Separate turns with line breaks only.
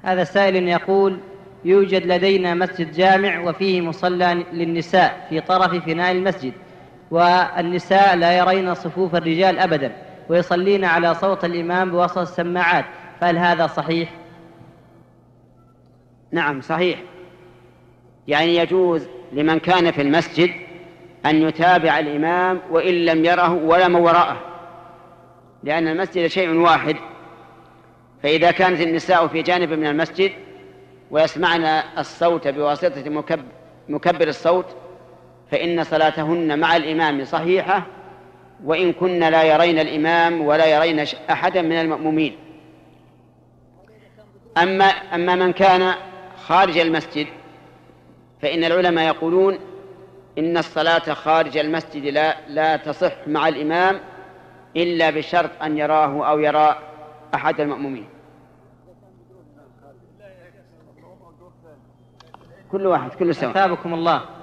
هذا سائل يقول: يوجد لدينا مسجد جامع وفيه مصلى للنساء في طرف فناء المسجد، والنساء لا يرين صفوف الرجال أبدا، ويصلين على صوت الإمام بوسط السماعات، فهل هذا صحيح؟
نعم صحيح، يعني يجوز لمن كان في المسجد أن يتابع الإمام وإن لم يره ولا من وراءه، لأن المسجد شيء واحد. فإذا كانت النساء في جانب من المسجد ويسمعن الصوت بواسطة مكبر الصوت، فإن صلاتهن مع الإمام صحيحة، وإن كن لا يرين الإمام ولا يرين أحدا من المأمومين. أما من كان خارج المسجد فإن العلماء يقولون إن الصلاة خارج المسجد لا تصح مع الإمام إلا بشرط أن يراه أو يرى أحد المأمومين. كل واحد كل سواء.
أثابكم الله.